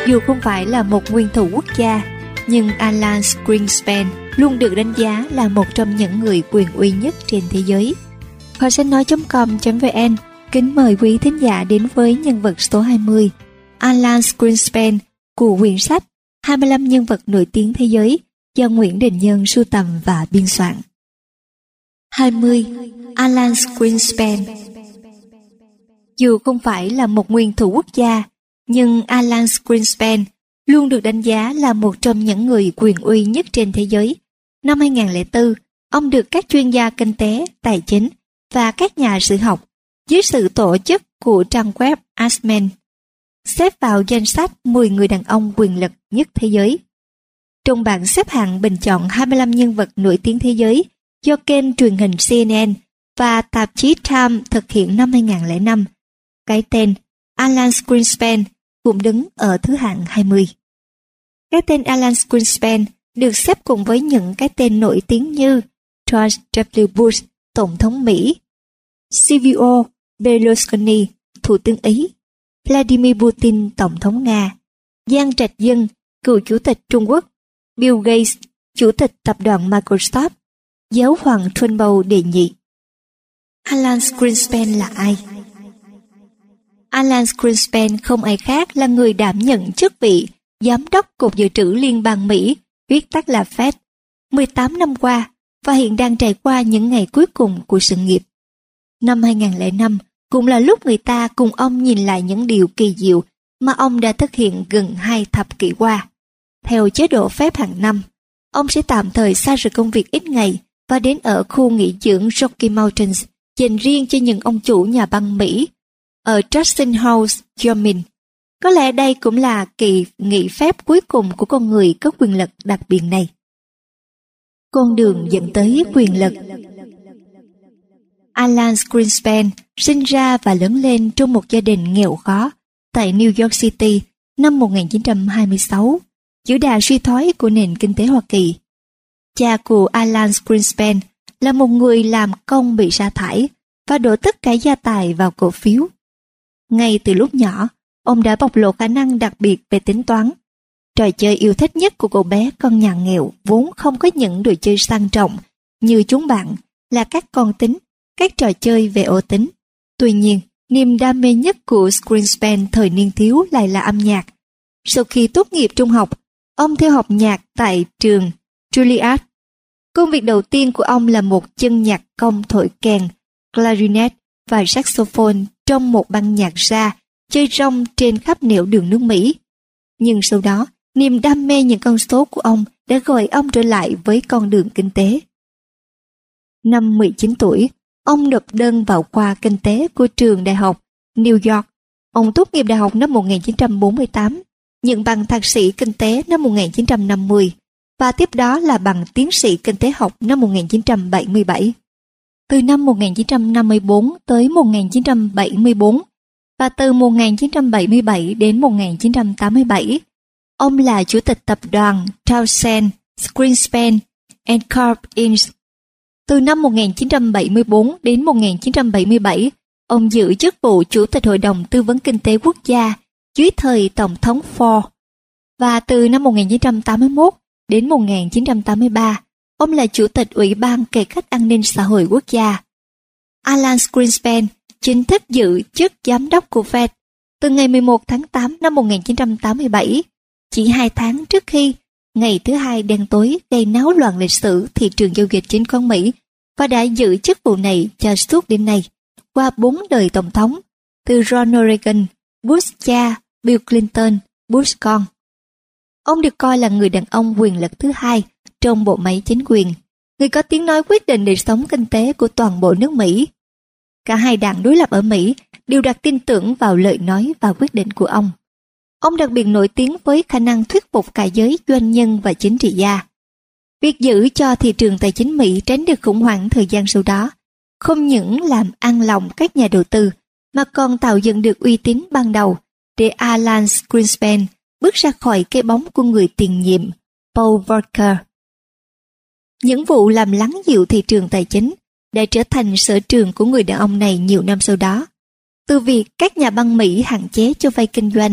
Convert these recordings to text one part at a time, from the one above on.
Dù không phải là một nguyên thủ quốc gia, nhưng Alan Greenspan luôn được đánh giá là một trong những người quyền uy nhất trên thế giới. Kho sách nói.com.vn kính mời quý thính giả đến với nhân vật số 20, Alan Greenspan, của quyển sách 25 nhân vật nổi tiếng thế giới do Nguyễn Đình Nhân sưu tầm và biên soạn. 20. Alan Greenspan. Dù không phải là một nguyên thủ quốc gia, nhưng Alan Greenspan luôn được đánh giá là một trong những người quyền uy nhất trên thế giới. Năm 2004, ông được các chuyên gia kinh tế, tài chính và các nhà sử học dưới sự tổ chức của trang web Askmen xếp vào danh sách 10 người đàn ông quyền lực nhất thế giới. Trong bảng xếp hạng bình chọn 25 nhân vật nổi tiếng thế giới do kênh truyền hình CNN và tạp chí Time thực hiện năm 2005, cái tên Alan Greenspan cũng đứng ở thứ hạng 20. Cái tên Alan Greenspan được xếp cùng với những cái tên nổi tiếng như George W. Bush, Tổng thống Mỹ, Silvio Berlusconi, Thủ tướng Ý, Vladimir Putin, Tổng thống Nga, Giang Trạch Dân, cựu Chủ tịch Trung Quốc, Bill Gates, Chủ tịch Tập đoàn Microsoft, Giáo hoàng Trunbow đệ nhị. Alan Greenspan là ai? Alan Greenspan không ai khác là người đảm nhận chức vị Giám đốc Cục Dự trữ Liên bang Mỹ, viết tắt là Fed, 18 năm qua và hiện đang trải qua những ngày cuối cùng của sự nghiệp. Năm 2005 cũng là lúc người ta cùng ông nhìn lại những điều kỳ diệu mà ông đã thực hiện gần 2 thập kỷ qua. Theo chế độ phép hàng năm, ông sẽ tạm thời xa rời công việc ít ngày và đến ở khu nghỉ dưỡng Rocky Mountains dành riêng cho những ông chủ nhà băng Mỹ ở Jackson House, Wyoming. Có lẽ đây cũng là kỳ nghỉ phép cuối cùng của con người có quyền lực đặc biệt này. Con đường dẫn tới quyền lực. Alan Greenspan sinh ra và lớn lên trong một gia đình nghèo khó tại New York City năm 1926, giữa đà suy thoái của nền kinh tế Hoa Kỳ. Cha của Alan Greenspan là một người làm công bị sa thải và đổ tất cả gia tài vào cổ phiếu. Ngay từ lúc nhỏ, ông đã bộc lộ khả năng đặc biệt về tính toán. Trò chơi yêu thích nhất của cậu bé con nhà nghèo vốn không có những đồ chơi sang trọng như chúng bạn là các con tính, các trò chơi về ô tính. Tuy nhiên, niềm đam mê nhất của Greenspan thời niên thiếu lại là âm nhạc. Sau khi tốt nghiệp trung học, ông theo học nhạc tại trường Juilliard. Công việc đầu tiên của ông là một chân nhạc công thổi kèn, clarinet và saxophone trong một ban nhạc jazz chơi rong trên khắp nẻo đường nước Mỹ. Nhưng sau đó, niềm đam mê những con số của ông đã gọi ông trở lại với con đường kinh tế. Năm 19 tuổi, ông nộp đơn vào khoa kinh tế của trường đại học New York. Ông tốt nghiệp đại học năm 1948, nhận bằng thạc sĩ kinh tế năm 1950 và tiếp đó là bằng tiến sĩ kinh tế học năm 1977. Từ năm 1954 tới 1974 và từ 1977 đến 1987, ông là chủ tịch tập đoàn Townsend, Greenspan and Corp Inc. Từ năm 1974 đến 1977, ông giữ chức vụ chủ tịch Hội đồng Tư vấn Kinh tế Quốc gia dưới thời Tổng thống Ford. Và từ năm 1981 đến 1983, ông là chủ tịch Ủy ban Cải cách An ninh Xã hội Quốc gia. Alan Greenspan chính thức giữ chức giám đốc của Fed từ ngày 11 tháng 8 năm 1987, chỉ 2 tháng trước khi ngày thứ Hai đen tối gây náo loạn lịch sử thị trường giao dịch chứng khoán Mỹ, và đã giữ chức vụ này cho suốt đến nay, qua 4 đời tổng thống, từ Ronald Reagan, Bush cha, Bill Clinton, Bush con. Ông được coi là người đàn ông quyền lực thứ hai trong bộ máy chính quyền, người có tiếng nói quyết định đời sống kinh tế của toàn bộ nước Mỹ. Cả hai đảng đối lập ở Mỹ đều đặt tin tưởng vào lời nói và quyết định của ông. Ông đặc biệt nổi tiếng với khả năng thuyết phục cả giới doanh nhân và chính trị gia. Việc giữ cho thị trường tài chính Mỹ tránh được khủng hoảng thời gian sau đó không những làm an lòng các nhà đầu tư mà còn tạo dựng được uy tín ban đầu để Alan Greenspan bước ra khỏi cái bóng của người tiền nhiệm Paul Volcker. Những vụ làm lắng dịu thị trường tài chính đã trở thành sở trường của người đàn ông này nhiều năm sau đó. Từ việc các nhà băng Mỹ hạn chế cho vay kinh doanh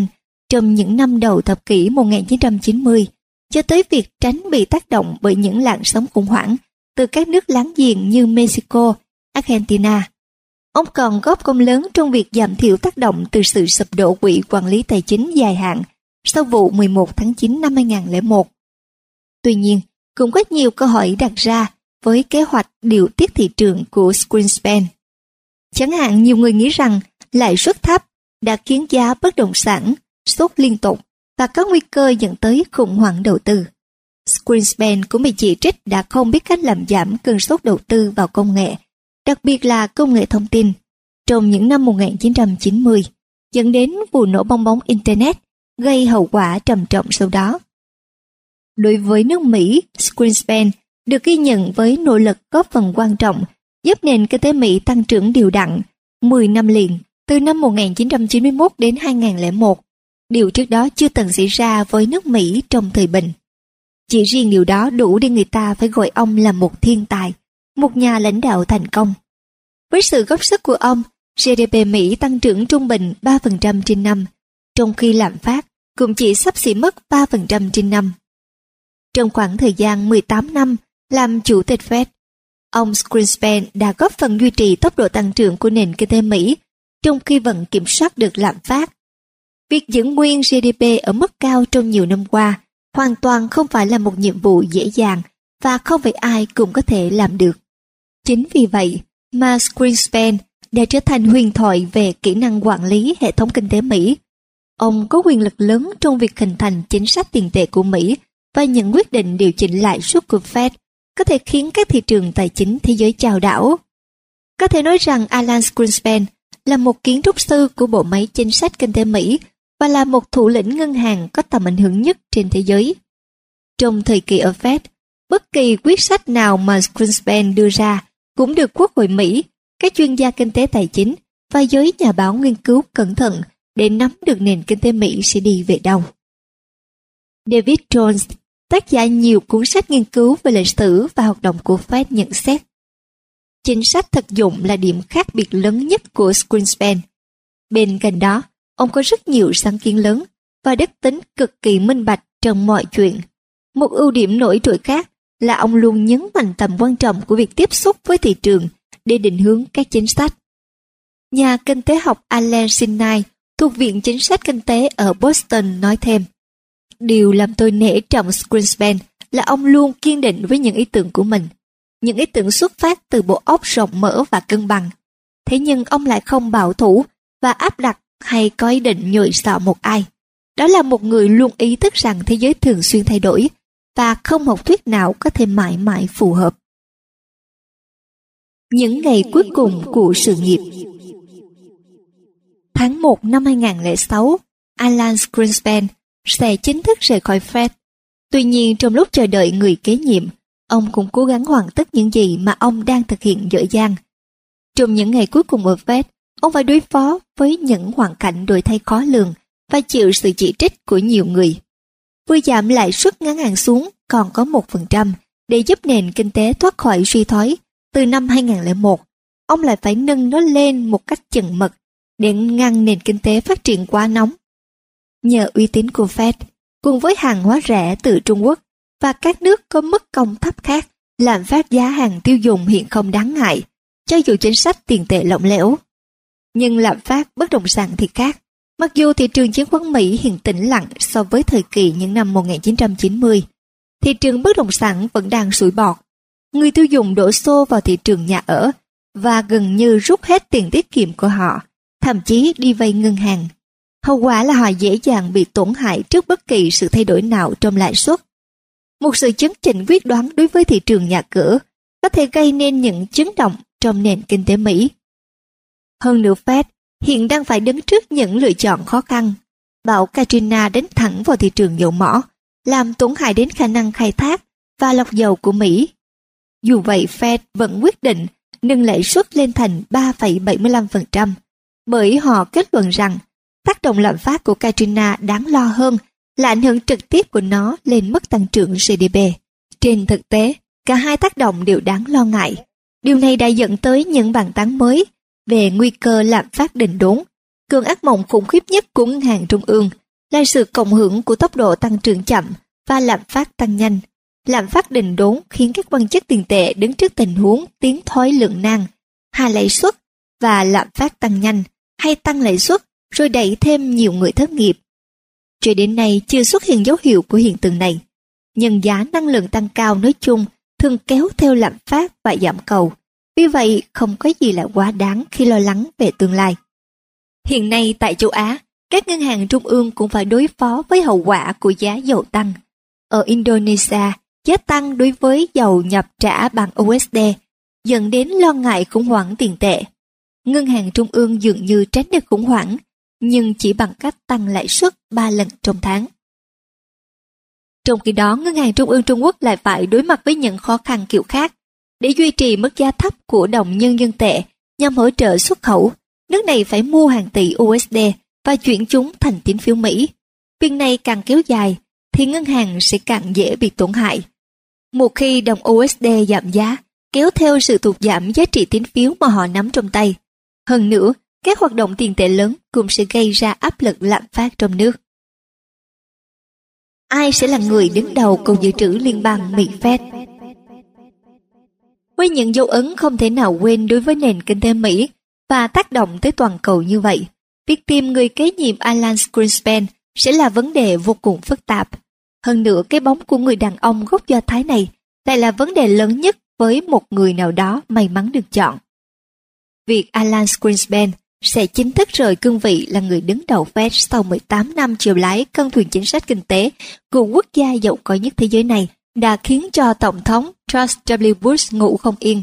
trong những năm đầu thập kỷ 1990, cho tới việc tránh bị tác động bởi những làn sóng khủng hoảng từ các nước láng giềng như Mexico, Argentina. Ông còn góp công lớn trong việc giảm thiểu tác động từ sự sụp đổ quỹ quản lý tài chính dài hạn sau vụ 11 tháng 9 năm 2001. Tuy nhiên, cũng có nhiều câu hỏi đặt ra với kế hoạch điều tiết thị trường của Greenspan. Chẳng hạn, nhiều người nghĩ rằng lãi suất thấp đã khiến giá bất động sản sốt liên tục và có nguy cơ dẫn tới khủng hoảng đầu tư. Greenspan cũng bị chỉ trích đã không biết cách làm giảm cơn sốt đầu tư vào công nghệ, đặc biệt là công nghệ thông tin, trong những năm 1990, dẫn đến vụ nổ bong bóng Internet, gây hậu quả trầm trọng sau đó. Đối với nước Mỹ, Greenspan được ghi nhận với nỗ lực góp phần quan trọng giúp nền kinh tế Mỹ tăng trưởng đều đặn 10 năm liền, từ năm 1991 đến 2001. Điều trước đó chưa từng xảy ra với nước Mỹ trong thời bình. Chỉ riêng điều đó đủ để người ta phải gọi ông là một thiên tài, một nhà lãnh đạo thành công. Với sự góp sức của ông, GDP Mỹ tăng trưởng trung bình 3% trên năm, trong khi lạm phát cũng chỉ xấp xỉ mất 3% trên năm. Trong khoảng thời gian 18 năm làm chủ tịch Fed, ông Greenspan đã góp phần duy trì tốc độ tăng trưởng của nền kinh tế Mỹ, trong khi vẫn kiểm soát được lạm phát. Việc giữ nguyên GDP ở mức cao trong nhiều năm qua hoàn toàn không phải là một nhiệm vụ dễ dàng và không phải ai cũng có thể làm được. Chính vì vậy mà Greenspan đã trở thành huyền thoại về kỹ năng quản lý hệ thống kinh tế Mỹ. Ông có quyền lực lớn trong việc hình thành chính sách tiền tệ của Mỹ và những quyết định điều chỉnh lãi suất của Fed có thể khiến các thị trường tài chính thế giới chao đảo. Có thể nói rằng Alan Greenspan là một kiến trúc sư của bộ máy chính sách kinh tế Mỹ và là một thủ lĩnh ngân hàng có tầm ảnh hưởng nhất trên thế giới. Trong thời kỳ ở Fed, bất kỳ quyết sách nào mà Greenspan đưa ra cũng được Quốc hội Mỹ, các chuyên gia kinh tế tài chính và giới nhà báo nghiên cứu cẩn thận để nắm được nền kinh tế Mỹ sẽ đi về đâu. David Jones, tác giả nhiều cuốn sách nghiên cứu về lịch sử và hoạt động của Fed, nhận xét chính sách thực dụng là điểm khác biệt lớn nhất của Greenspan. Bên cạnh đó, ông có rất nhiều sáng kiến lớn và đức tính cực kỳ minh bạch trong mọi chuyện. Một ưu điểm nổi trội khác là ông luôn nhấn mạnh tầm quan trọng của việc tiếp xúc với thị trường để định hướng các chính sách. Nhà kinh tế học Alan Sinai thuộc Viện Chính sách Kinh tế ở Boston nói thêm, điều làm tôi nể trọng Greenspan là ông luôn kiên định với những ý tưởng của mình. Những ý tưởng xuất phát từ bộ óc rộng mở và cân bằng. Thế nhưng ông lại không bảo thủ và áp đặt hay có ý định nhồi sọ một ai. Đó là một người luôn ý thức rằng thế giới thường xuyên thay đổi và không học thuyết nào có thể mãi mãi phù hợp. Những ngày cuối cùng của sự nghiệp. Tháng 1 năm 2006, Alan Greenspan sẽ chính thức rời khỏi Fed. Tuy nhiên, trong lúc chờ đợi người kế nhiệm, ông cũng cố gắng hoàn tất những gì mà ông đang thực hiện dở dang. Trong những ngày cuối cùng ở Fed, ông phải đối phó với những hoàn cảnh đổi thay khó lường và chịu sự chỉ trích của nhiều người. Vừa giảm lãi suất ngắn hạn xuống còn có 1% để giúp nền kinh tế thoát khỏi suy thoái từ năm 2001, ông lại phải nâng nó lên một cách chừng mực để ngăn nền kinh tế phát triển quá nóng. Nhờ uy tín của Fed, cùng với hàng hóa rẻ từ Trung Quốc và các nước có mức công thấp khác, lạm phát giá hàng tiêu dùng hiện không đáng ngại, cho dù chính sách tiền tệ lỏng lẻo. Nhưng lạm phát bất động sản thì khác. Mặc dù thị trường chứng khoán Mỹ hiện tĩnh lặng so với thời kỳ những năm 1990, thị trường bất động sản vẫn đang sủi bọt. Người tiêu dùng đổ xô vào thị trường nhà ở và gần như rút hết tiền tiết kiệm của họ, thậm chí đi vay ngân hàng. Hậu quả là họ dễ dàng bị tổn hại trước bất kỳ sự thay đổi nào trong lãi suất. Một sự chấn chỉnh quyết đoán đối với thị trường nhà cửa có thể gây nên những chấn động trong nền kinh tế Mỹ. Hơn nữa, Fed hiện đang phải đứng trước những lựa chọn khó khăn. Bão Katrina đánh thẳng vào thị trường dầu mỏ, làm tổn hại đến khả năng khai thác và lọc dầu của Mỹ. Dù vậy, Fed vẫn quyết định nâng lãi suất lên thành 3,75%, bởi họ kết luận rằng tác động lạm phát của Katrina đáng lo hơn là ảnh hưởng trực tiếp của nó lên mức tăng trưởng GDP. Trên thực tế, cả hai tác động đều đáng lo ngại. Điều này đã dẫn tới những bàn tán mới về nguy cơ lạm phát đình đốn, cơn ác mộng khủng khiếp nhất của ngân hàng trung ương là sự cộng hưởng của tốc độ tăng trưởng chậm và lạm phát tăng nhanh. Lạm phát đình đốn khiến các quan chức tiền tệ đứng trước tình huống tiến thoái lưỡng nan, hạ lãi suất và lạm phát tăng nhanh, hay tăng lãi suất rồi đẩy thêm nhiều người thất nghiệp. Cho đến nay chưa xuất hiện dấu hiệu của hiện tượng này. Nhưng giá năng lượng tăng cao nói chung thường kéo theo lạm phát và giảm cầu. Vì vậy, không có gì là quá đáng khi lo lắng về tương lai. Hiện nay tại châu Á, các ngân hàng trung ương cũng phải đối phó với hậu quả của giá dầu tăng. Ở Indonesia, giá tăng đối với dầu nhập trả bằng USD dẫn đến lo ngại khủng hoảng tiền tệ. Ngân hàng trung ương dường như tránh được khủng hoảng, nhưng chỉ bằng cách tăng lãi suất 3 lần trong tháng. Trong khi đó, Ngân hàng Trung ương Trung Quốc lại phải đối mặt với những khó khăn kiểu khác. Để duy trì mức giá thấp của đồng nhân dân tệ nhằm hỗ trợ xuất khẩu, nước này phải mua hàng tỷ USD và chuyển chúng thành tín phiếu Mỹ. Việc này càng kéo dài, thì ngân hàng sẽ càng dễ bị tổn hại. Một khi đồng USD giảm giá, kéo theo sự tụt giảm giá trị tín phiếu mà họ nắm trong tay. Hơn nữa, các hoạt động tiền tệ lớn cũng sẽ gây ra áp lực lạm phát trong nước. Ai sẽ là người đứng đầu Cục Dự trữ Liên bang Mỹ Fed? Với những dấu ấn không thể nào quên đối với nền kinh tế Mỹ và tác động tới toàn cầu như vậy, việc tìm người kế nhiệm Alan Greenspan sẽ là vấn đề vô cùng phức tạp. Hơn nữa, cái bóng của người đàn ông gốc Do Thái này lại là vấn đề lớn nhất với một người nào đó may mắn được chọn. Việc Alan Greenspan sẽ chính thức rời cương vị là người đứng đầu Fed sau 18 năm chèo lái con thuyền chính sách kinh tế của quốc gia giàu có nhất thế giới này đã khiến cho Tổng thống George W. Bush ngủ không yên.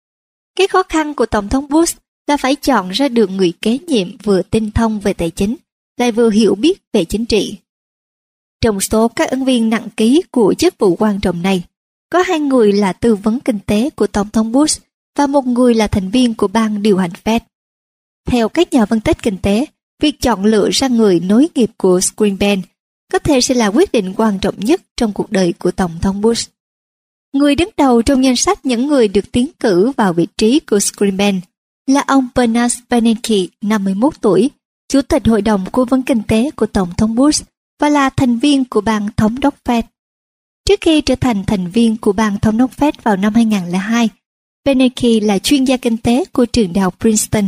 Cái khó khăn của Tổng thống Bush là phải chọn ra được người kế nhiệm vừa tinh thông về tài chính, lại vừa hiểu biết về chính trị. Trong số các ứng viên nặng ký của chức vụ quan trọng này, có 2 người là tư vấn kinh tế của Tổng thống Bush và 1 người là thành viên của ban điều hành Fed. Theo các nhà phân tích kinh tế, việc chọn lựa ra người nối nghiệp của Greenspan có thể sẽ là quyết định quan trọng nhất trong cuộc đời của Tổng thống Bush. Người đứng đầu trong danh sách những người được tiến cử vào vị trí của Greenspan là ông Bernard Bernanke, 51 tuổi, Chủ tịch Hội đồng Cố vấn Kinh tế của Tổng thống Bush và là thành viên của ban thống đốc Fed. Trước khi trở thành thành viên của ban thống đốc Fed vào năm 2002, Bernanke là chuyên gia kinh tế của trường đại học Princeton.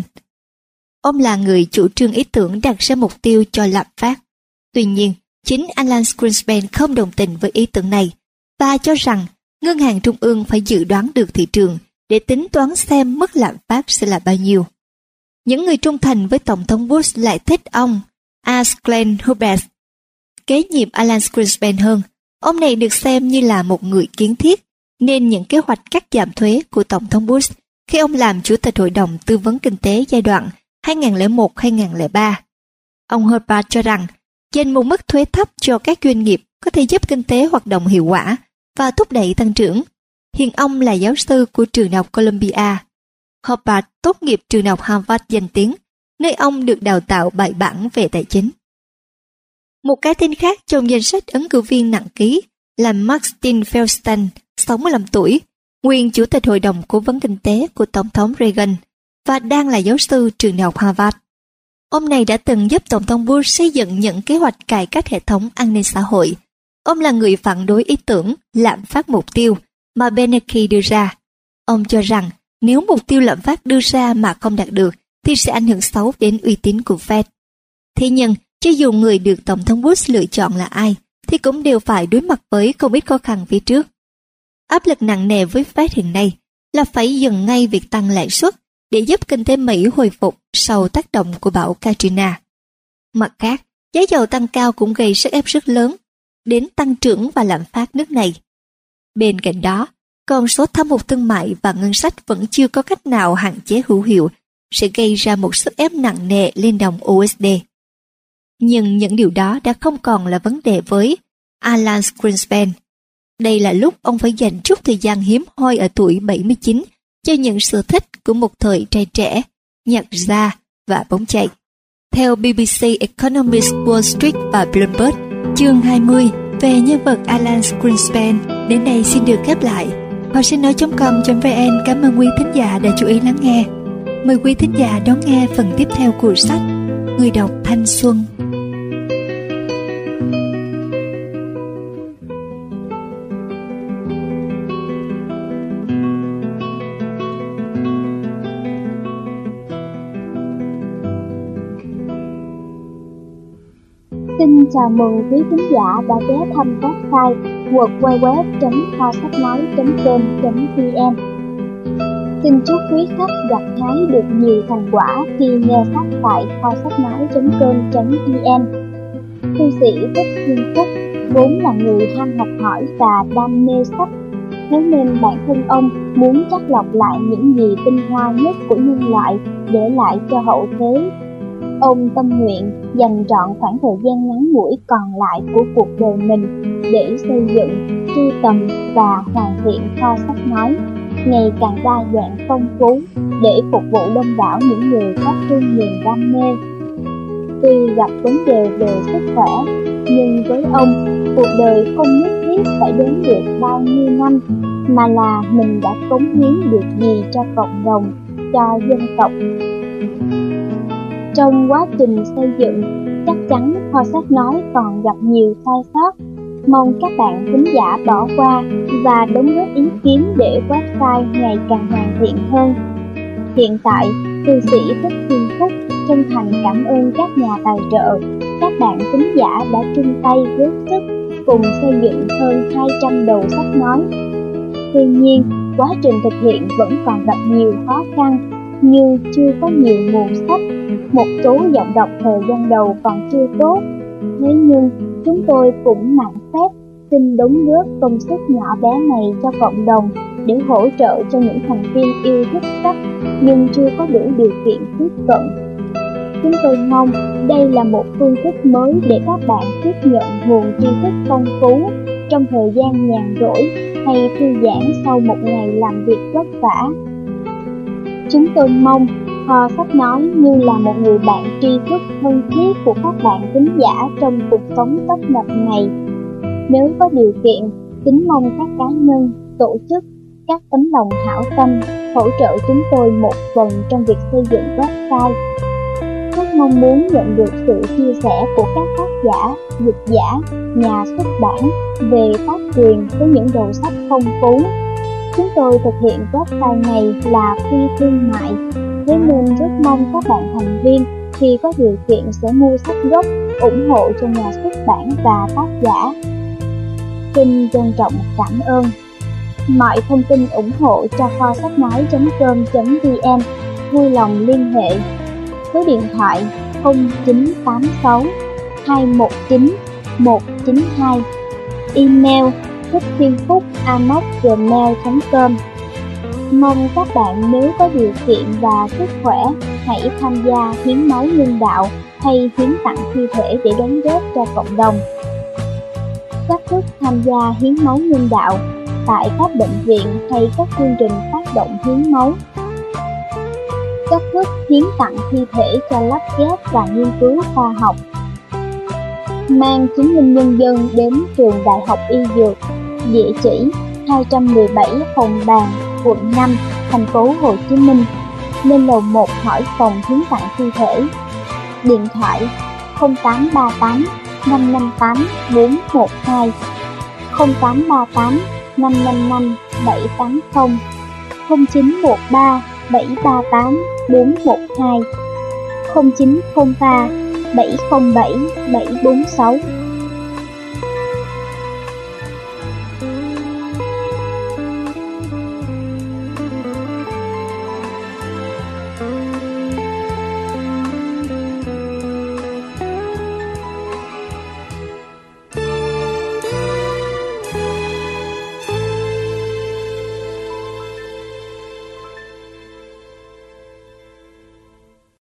Ông là người chủ trương ý tưởng đặt ra mục tiêu cho lạm phát. Tuy nhiên, chính Alan Greenspan không đồng tình với ý tưởng này và cho rằng ngân hàng trung ương phải dự đoán được thị trường để tính toán xem mức lạm phát sẽ là bao nhiêu. Những người trung thành với Tổng thống Bush lại thích ông Glenn Hubert kế nhiệm Alan Greenspan hơn. Ông này được xem như là một người kiến thiết, nên những kế hoạch cắt giảm thuế của Tổng thống Bush khi ông làm Chủ tịch Hội đồng Tư vấn Kinh tế giai đoạn 2001-2003. Ông Hubert cho rằng dành một mức thuế thấp cho các doanh nghiệp có thể giúp kinh tế hoạt động hiệu quả và thúc đẩy tăng trưởng. Hiện ông là giáo sư của trường đại học Columbia. Hubert tốt nghiệp trường đại học Harvard danh tiếng, nơi ông được đào tạo bài bản về tài chính. Một cái tên khác trong danh sách ứng cử viên nặng ký là Martin Feldstein, 65 tuổi, nguyên Chủ tịch Hội đồng Cố vấn Kinh tế của Tổng thống Reagan và đang là giáo sư trường đại học Harvard. Ông này đã từng giúp Tổng thống Bush xây dựng những kế hoạch cải cách hệ thống an ninh xã hội. Ông là người phản đối ý tưởng lạm phát mục tiêu mà Bernanke đưa ra. Ông cho rằng nếu mục tiêu lạm phát đưa ra mà không đạt được thì sẽ ảnh hưởng xấu đến uy tín của Fed. Thế nhưng, cho dù người được Tổng thống Bush lựa chọn là ai, thì cũng đều phải đối mặt với không ít khó khăn phía trước. Áp lực nặng nề với Fed hiện nay là phải dừng ngay việc tăng lãi suất để giúp kinh tế Mỹ hồi phục sau tác động của bão Katrina. Mặt khác, giá dầu tăng cao cũng gây sức ép rất lớn đến tăng trưởng và lạm phát nước này. Bên cạnh đó, con số thâm hụt thương mại và ngân sách vẫn chưa có cách nào hạn chế hữu hiệu sẽ gây ra một sức ép nặng nề lên đồng USD. Nhưng những điều đó đã không còn là vấn đề với Alan Greenspan. Đây là lúc ông phải dành chút thời gian hiếm hoi ở tuổi 79 cho những sở thích của một thời trai trẻ, nhạc jazz và bóng chày. Theo BBC Economist Wall Street và Bloomberg, chương 20 về nhân vật Alan Greenspan đến đây xin được khép lại. Họ sẽ nói.com.vn cảm ơn quý thính giả đã chú ý lắng nghe. Mời quý thính giả đón nghe phần tiếp theo của sách Người đọc thanh xuân. chào mừng quý khán giả đã ghé thăm website www.kho-sách-nói.com.vn. Xin chúc quý khách gặt hái được nhiều thành quả khi nghe sách tại kho-sách-nói.com.vn. Thư sĩ Thích Thiên Phúc vốn là người ham học hỏi và đam mê sách, thế nên bản thân ông muốn chắt lọc lại những gì tinh hoa nhất của nhân loại để lại cho hậu thế. Ông tâm nguyện dành trọn khoảng thời gian ngắn ngủi còn lại của cuộc đời mình để xây dựng, sưu tầm và hoàn thiện kho sách nói ngày càng đa dạng phong phú để phục vụ đông đảo những người có chung niềm đam mê. Tuy gặp vấn đề về sức khỏe, nhưng với ông, cuộc đời không nhất thiết phải đến được bao nhiêu năm, mà là mình đã cống hiến được gì cho cộng đồng, cho dân tộc. Trong quá trình xây dựng, chắc chắn kho sách nói còn gặp nhiều sai sót. Mong các bạn khán giả bỏ qua và đóng góp ý kiến để website ngày càng hoàn thiện hơn. Hiện tại, thư sĩ Thích Thiên Phúc chân thành cảm ơn các nhà tài trợ, các bạn khán giả đã chung tay góp sức cùng xây dựng hơn 200 đầu sách nói. Tuy nhiên, quá trình thực hiện vẫn còn gặp nhiều khó khăn, như chưa có nhiều nguồn sách, một số giọng đọc thời gian đầu còn chưa tốt. Thế nhưng, chúng tôi cũng mạn phép xin đóng góp công sức nhỏ bé này cho cộng đồng để hỗ trợ cho những thành viên yêu thích sách nhưng chưa có đủ điều kiện tiếp cận. Chúng tôi mong đây là một phương thức mới để các bạn tiếp nhận nguồn tri thức phong phú trong thời gian nhàn rỗi hay thư giãn sau một ngày làm việc vất vả. Chúng tôi mong kho sách nói như là một người bạn tri thức thân thiết của các bạn khán giả trong cuộc sống tấp nập này. Nếu có điều kiện, kính mong các cá nhân, tổ chức, các tấm lòng hảo tâm hỗ trợ chúng tôi một phần trong việc xây dựng website. Rất mong muốn nhận được sự chia sẻ của các tác giả, dịch giả, nhà xuất bản về tác quyền với những đầu sách phong phú. Chúng tôi thực hiện website này là phi thương mại, thế nên rất mong các bạn thành viên khi có điều kiện sẽ mua sách gốc, ủng hộ cho nhà xuất bản và tác giả. Xin trân trọng cảm ơn. Mọi thông tin ủng hộ cho kho sách nói.com.vn vui lòng liên hệ. Số điện thoại 0986 219 192, email thiththienphúc@gmail.com. Mong các bạn nếu có điều kiện và sức khỏe hãy tham gia hiến máu nhân đạo hay hiến tặng thi thể để đóng góp cho cộng đồng. Cách thức tham gia hiến máu nhân đạo tại các bệnh viện hay các chương trình phát động hiến máu. Cách thức hiến tặng thi thể cho lắp ghép và nghiên cứu khoa học. Mang chứng minh nhân dân đến trường Đại học Y Dược, địa chỉ 217 Hồng Bàng, quận 5, thành phố Hồ Chí Minh. Lên lầu 1 hỏi phòng hiến tặng thi thể. Điện thoại 0838 558 412, 0838 555 780, 0913 738 412, 0903 707 746.